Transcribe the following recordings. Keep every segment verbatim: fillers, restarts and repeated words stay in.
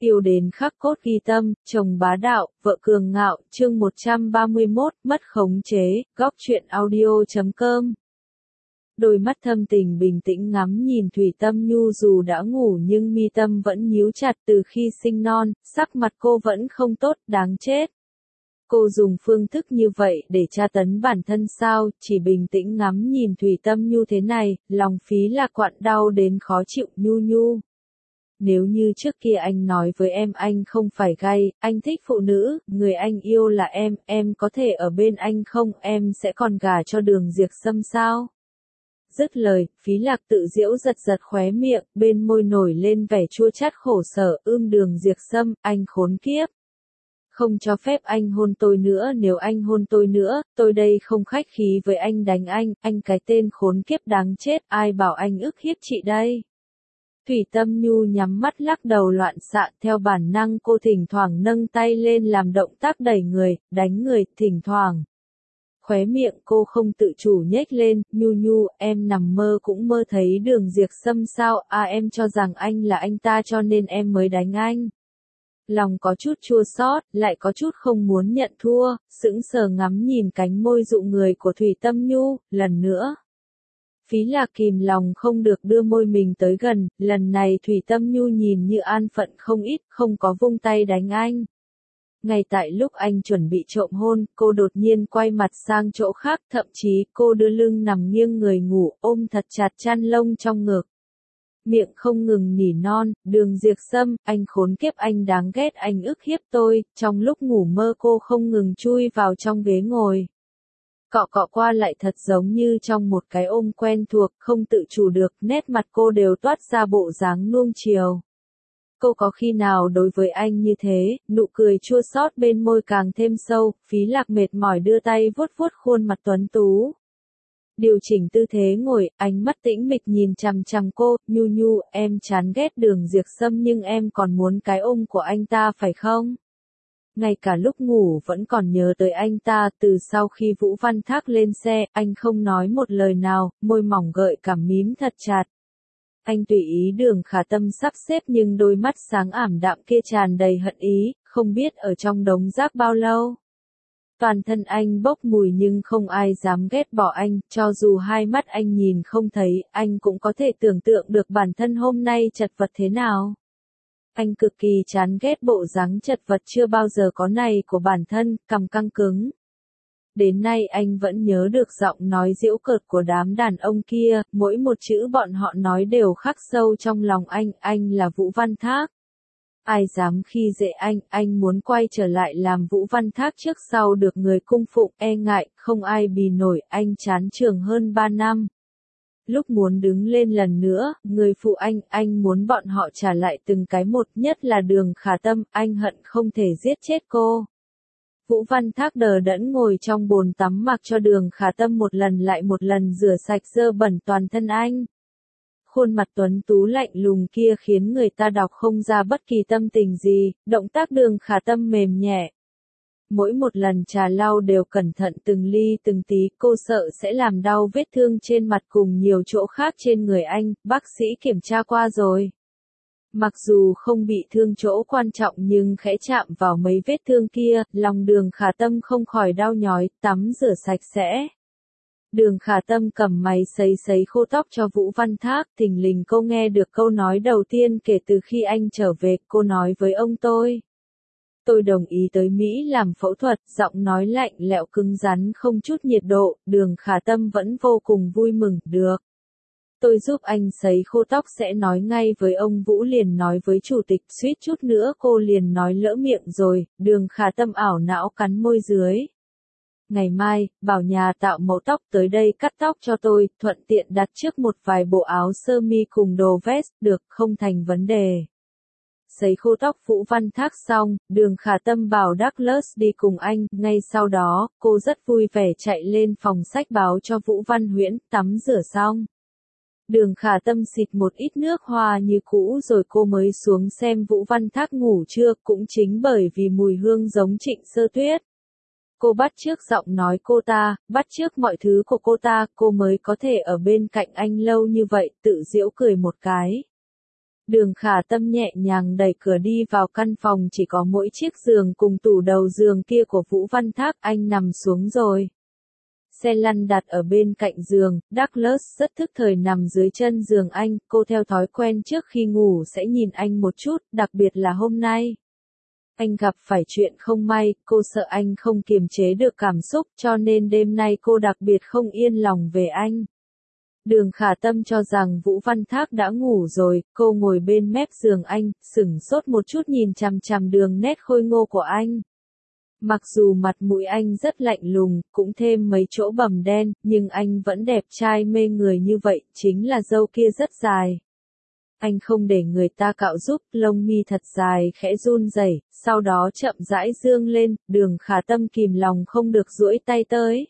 Yêu đến khắc cốt ghi tâm, chồng bá đạo, vợ cường ngạo, chương một trăm ba mươi mốt, mất khống chế, góc truyện audio chấm com. Đôi mắt thâm tình bình tĩnh ngắm nhìn Thủy Tâm Nhu dù đã ngủ nhưng mi tâm vẫn nhíu chặt từ khi sinh non, sắc mặt cô vẫn không tốt, đáng chết. Cô dùng phương thức như vậy để tra tấn bản thân sao, chỉ bình tĩnh ngắm nhìn Thủy Tâm Nhu thế này, lòng phí là quặn đau đến khó chịu. Nhu Nhu. Nếu như trước kia anh nói với em anh không phải gay, anh thích phụ nữ, người anh yêu là em, em có thể ở bên anh không, em sẽ còn gả cho Đường Diệp Sâm sao? Dứt lời, Phí Lạc tự giễu giật giật khóe miệng, bên môi nổi lên vẻ chua chát khổ sở, ưm Đường Diệp Sâm, anh khốn kiếp. Không cho phép anh hôn tôi nữa, nếu anh hôn tôi nữa, tôi đây không khách khí với anh đánh anh, anh cái tên khốn kiếp đáng chết, ai bảo anh ức hiếp chị đây. Thủy Tâm Nhu nhắm mắt lắc đầu loạn xạ, theo bản năng cô thỉnh thoảng nâng tay lên làm động tác đẩy người, đánh người, thỉnh thoảng. Khóe miệng cô không tự chủ nhếch lên, Nhu Nhu, em nằm mơ cũng mơ thấy Đường Diệp Sâm sao, à em cho rằng anh là anh ta cho nên em mới đánh anh. Lòng có chút chua xót, lại có chút không muốn nhận thua, sững sờ ngắm nhìn cánh môi dụ người của Thủy Tâm Nhu, lần nữa. Phí Lạc kìm lòng không được đưa môi mình tới gần, lần này Thủy Tâm Nhu nhìn như an phận không ít, không có vung tay đánh anh. Ngay tại lúc anh chuẩn bị trộm hôn, cô đột nhiên quay mặt sang chỗ khác, thậm chí cô đưa lưng nằm nghiêng người ngủ, ôm thật chặt chăn lông trong ngực. Miệng không ngừng nỉ non, Đường Diệp Sâm, anh khốn kiếp, anh đáng ghét, anh ức hiếp tôi, trong lúc ngủ mơ cô không ngừng chui vào trong ghế ngồi. Cọ cọ qua lại thật giống như trong một cái ôm quen thuộc, không tự chủ được, nét mặt cô đều toát ra bộ dáng nuông chiều. Cô có khi nào đối với anh như thế, nụ cười chua xót bên môi càng thêm sâu, Phí Lạc mệt mỏi đưa tay vuốt vuốt khuôn mặt tuấn tú. Điều chỉnh tư thế ngồi, ánh mắt tĩnh mịch nhìn chằm chằm cô, Nhu Nhu, em chán ghét Đường Diệp Sâm nhưng em còn muốn cái ôm của anh ta phải không? Ngay cả lúc ngủ vẫn còn nhớ tới anh ta, từ sau khi Vũ Văn Thác lên xe, anh không nói một lời nào, môi mỏng gợi cảm mím thật chặt. Anh tùy ý Đường Khả Tâm sắp xếp nhưng đôi mắt sáng ảm đạm kia tràn đầy hận ý, không biết ở trong đống rác bao lâu. Toàn thân anh bốc mùi nhưng không ai dám ghét bỏ anh, cho dù hai mắt anh nhìn không thấy, anh cũng có thể tưởng tượng được bản thân hôm nay chật vật thế nào. Anh cực kỳ chán ghét bộ dáng chật vật chưa bao giờ có này của bản thân, cằm căng cứng. Đến nay anh vẫn nhớ được giọng nói giễu cợt của đám đàn ông kia, mỗi một chữ bọn họ nói đều khắc sâu trong lòng anh, anh là Vũ Văn Thác. Ai dám khi dễ anh, anh muốn quay trở lại làm Vũ Văn Thác trước sau được người cung phụng, e ngại, không ai bì nổi, anh chán trường hơn ba năm. Lúc muốn đứng lên lần nữa, người phụ anh, anh muốn bọn họ trả lại từng cái một, nhất là Đường Khả Tâm, anh hận không thể giết chết cô. Vũ Văn Thác đờ đẫn ngồi trong bồn tắm mặc cho Đường Khả Tâm một lần lại một lần rửa sạch dơ bẩn toàn thân anh. Khuôn mặt tuấn tú lạnh lùng kia khiến người ta đọc không ra bất kỳ tâm tình gì, động tác Đường Khả Tâm mềm nhẹ. Mỗi một lần trà lau đều cẩn thận từng ly từng tí, cô sợ sẽ làm đau vết thương trên mặt cùng nhiều chỗ khác trên người anh, bác sĩ kiểm tra qua rồi. Mặc dù không bị thương chỗ quan trọng nhưng khẽ chạm vào mấy vết thương kia, lòng Đường Khả Tâm không khỏi đau nhói, tắm rửa sạch sẽ. Đường Khả Tâm cầm máy sấy sấy khô tóc cho Vũ Văn Thác, thình lình cô nghe được câu nói đầu tiên kể từ khi anh trở về, cô nói với ông tôi. Tôi đồng ý tới Mỹ làm phẫu thuật, giọng nói lạnh lẽo cứng rắn không chút nhiệt độ, Đường Khả Tâm vẫn vô cùng vui mừng, được. Tôi giúp anh sấy khô tóc sẽ nói ngay với ông Vũ, liền nói với chủ tịch, suýt chút nữa cô liền nói lỡ miệng rồi, Đường Khả Tâm ảo não cắn môi dưới. Ngày mai, bảo nhà tạo mẫu tóc tới đây cắt tóc cho tôi, thuận tiện đặt trước một vài bộ áo sơ mi cùng đồ vest, được, không thành vấn đề. Sấy khô tóc Vũ Văn Thác xong, Đường Khả Tâm bảo Douglas đi cùng anh, ngay sau đó, cô rất vui vẻ chạy lên phòng sách báo cho Vũ Văn Huyễn, tắm rửa xong. Đường Khả Tâm xịt một ít nước hoa như cũ rồi cô mới xuống xem Vũ Văn Thác ngủ chưa, cũng chính bởi vì mùi hương giống Trịnh Sơ Tuyết. Cô bắt chước giọng nói cô ta, bắt chước mọi thứ của cô ta, cô mới có thể ở bên cạnh anh lâu như vậy, tự giễu cười một cái. Đường Khả Tâm nhẹ nhàng đẩy cửa đi vào căn phòng chỉ có mỗi chiếc giường cùng tủ đầu giường kia của Vũ Văn Thác, anh nằm xuống rồi. Xe lăn đặt ở bên cạnh giường, Douglas rất thức thời nằm dưới chân giường anh, cô theo thói quen trước khi ngủ sẽ nhìn anh một chút, đặc biệt là hôm nay. Anh gặp phải chuyện không may, cô sợ anh không kiềm chế được cảm xúc, cho nên đêm nay cô đặc biệt không yên lòng về anh. Đường Khả Tâm cho rằng Vũ Văn Thác đã ngủ rồi, cô ngồi bên mép giường anh, sửng sốt một chút nhìn chằm chằm đường nét khôi ngô của anh. Mặc dù mặt mũi anh rất lạnh lùng, cũng thêm mấy chỗ bầm đen, nhưng anh vẫn đẹp trai mê người như vậy, chính là râu kia rất dài. Anh không để người ta cạo giúp, lông mi thật dài khẽ run rẩy, sau đó chậm rãi dương lên, Đường Khả Tâm kìm lòng không được duỗi tay tới.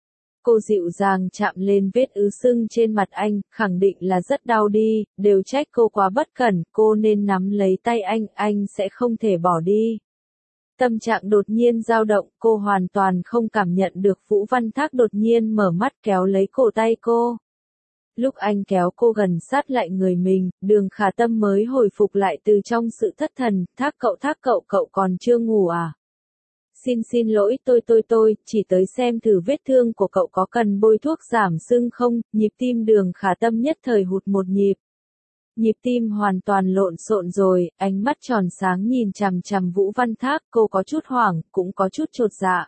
Cô dịu dàng chạm lên vết ứ sưng trên mặt anh, khẳng định là rất đau đi, đều trách cô quá bất cẩn, cô nên nắm lấy tay anh, anh sẽ không thể bỏ đi. Tâm trạng đột nhiên dao động, cô hoàn toàn không cảm nhận được Vũ Văn Thác đột nhiên mở mắt kéo lấy cổ tay cô. Lúc anh kéo cô gần sát lại người mình, Đường Khả Tâm mới hồi phục lại từ trong sự thất thần, Thác cậu Thác cậu cậu còn chưa ngủ à? Xin xin lỗi tôi tôi tôi, chỉ tới xem thử vết thương của cậu có cần bôi thuốc giảm sưng không, nhịp tim Đường Khả Tâm nhất thời hụt một nhịp. Nhịp tim hoàn toàn lộn xộn rồi, ánh mắt tròn sáng nhìn chằm chằm Vũ Văn Thác, cô có chút hoảng, cũng có chút chột dạ.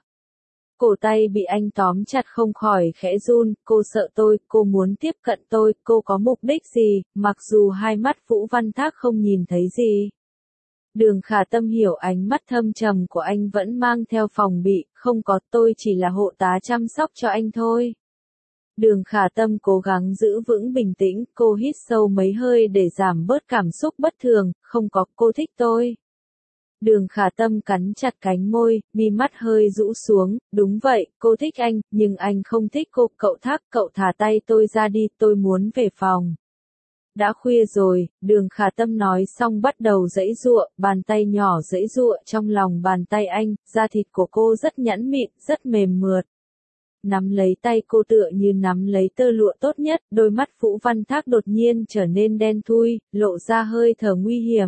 Cổ tay bị anh tóm chặt không khỏi khẽ run, cô sợ tôi, cô muốn tiếp cận tôi, cô có mục đích gì, mặc dù hai mắt Vũ Văn Thác không nhìn thấy gì. Đường Khả Tâm hiểu ánh mắt thâm trầm của anh vẫn mang theo phòng bị, không có, tôi chỉ là hộ tá chăm sóc cho anh thôi. Đường Khả Tâm cố gắng giữ vững bình tĩnh, cô hít sâu mấy hơi để giảm bớt cảm xúc bất thường, không có, cô thích tôi. Đường Khả Tâm cắn chặt cánh môi, mi mắt hơi rũ xuống, đúng vậy, cô thích anh, nhưng anh không thích cô, cậu Thác, cậu thả tay tôi ra đi, tôi muốn về phòng. Đã khuya rồi, Đường Khả Tâm nói xong bắt đầu giãy giụa, bàn tay nhỏ giãy giụa trong lòng bàn tay anh, da thịt của cô rất nhẵn mịn, rất mềm mượt. Nắm lấy tay cô tựa như nắm lấy tơ lụa tốt nhất, đôi mắt Vũ Văn Thác đột nhiên trở nên đen thui, lộ ra hơi thở nguy hiểm.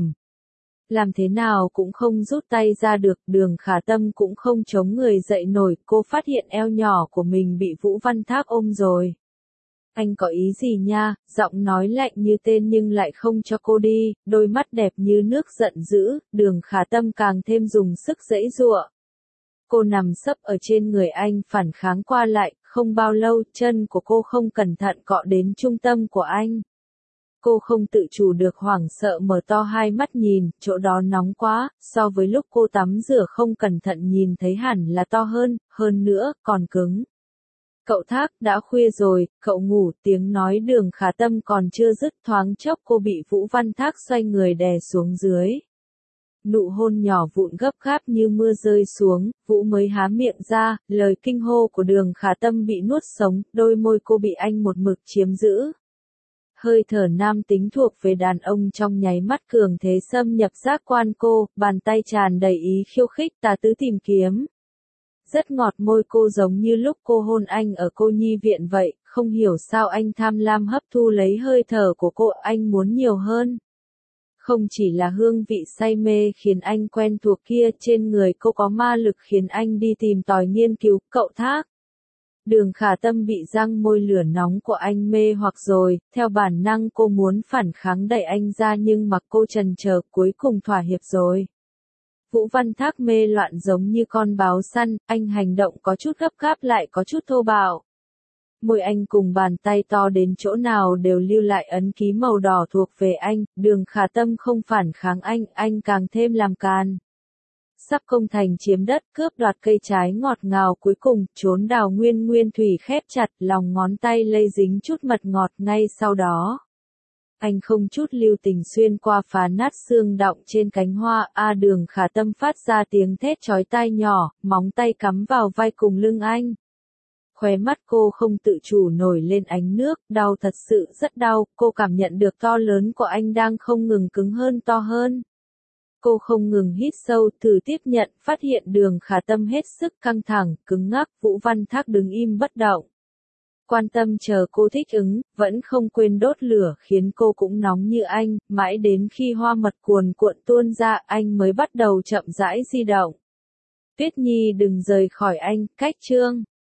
Làm thế nào cũng không rút tay ra được, Đường Khả Tâm cũng không chống người dậy nổi, cô phát hiện eo nhỏ của mình bị Vũ Văn Thác ôm rồi. Anh có ý gì nha, giọng nói lạnh như tên nhưng lại không cho cô đi, đôi mắt đẹp như nước giận dữ, Đường Khả Tâm càng thêm dùng sức giãy giụa. Cô nằm sấp ở trên người anh phản kháng qua lại, không bao lâu chân của cô không cẩn thận cọ đến trung tâm của anh. Cô không tự chủ được hoảng sợ mở to hai mắt nhìn, chỗ đó nóng quá, so với lúc cô tắm rửa không cẩn thận nhìn thấy hẳn là to hơn, hơn nữa, còn cứng. Cậu Thác, đã khuya rồi, cậu ngủ, tiếng nói Đường Khả Tâm còn chưa dứt thoáng chốc cô bị Vũ Văn Thác xoay người đè xuống dưới. Nụ hôn nhỏ vụn gấp gáp như mưa rơi xuống, Vũ mới há miệng ra, lời kinh hô của Đường Khả Tâm bị nuốt sống, đôi môi cô bị anh một mực chiếm giữ. Hơi thở nam tính thuộc về đàn ông trong nháy mắt cường thế xâm nhập giác quan cô, bàn tay tràn đầy ý khiêu khích tà tứ tìm kiếm. Rất ngọt môi cô giống như lúc cô hôn anh ở cô nhi viện vậy, không hiểu sao anh tham lam hấp thu lấy hơi thở của cô, anh muốn nhiều hơn. Không chỉ là hương vị say mê khiến anh quen thuộc kia, trên người cô có ma lực khiến anh đi tìm tòi nghiên cứu, cậu Thác. Đường Khả Tâm bị răng môi lửa nóng của anh mê hoặc rồi, theo bản năng cô muốn phản kháng đẩy anh ra nhưng mặc cô chần chờ cuối cùng thỏa hiệp rồi. Vũ Văn Thác mê loạn giống như con báo săn, anh hành động có chút gấp gáp lại có chút thô bạo. Môi anh cùng bàn tay to đến chỗ nào đều lưu lại ấn ký màu đỏ thuộc về anh, Đường Khả Tâm không phản kháng anh, anh càng thêm làm càn. Sắp công thành chiếm đất, cướp đoạt cây trái ngọt ngào cuối cùng, trốn đào nguyên nguyên thủy khép chặt, lòng ngón tay lây dính chút mật ngọt ngay sau đó. Anh không chút lưu tình xuyên qua phá nát xương đọng trên cánh hoa, a Đường Khả Tâm phát ra tiếng thét chói tai nhỏ, móng tay cắm vào vai cùng lưng anh. Khóe mắt cô không tự chủ nổi lên ánh nước, đau thật sự rất đau, cô cảm nhận được to lớn của anh đang không ngừng cứng hơn to hơn. Cô không ngừng hít sâu, thử tiếp nhận, phát hiện Đường Khả Tâm hết sức căng thẳng, cứng ngắc, Vũ Văn Thác đứng im bất động. quan tâm chờ cô thích ứng, vẫn không quên đốt lửa khiến cô cũng nóng như anh, mãi đến khi hoa mật cuồn cuộn tuôn ra anh mới bắt đầu chậm rãi di động. Tuyết Nhi đừng rời khỏi anh, cách chương.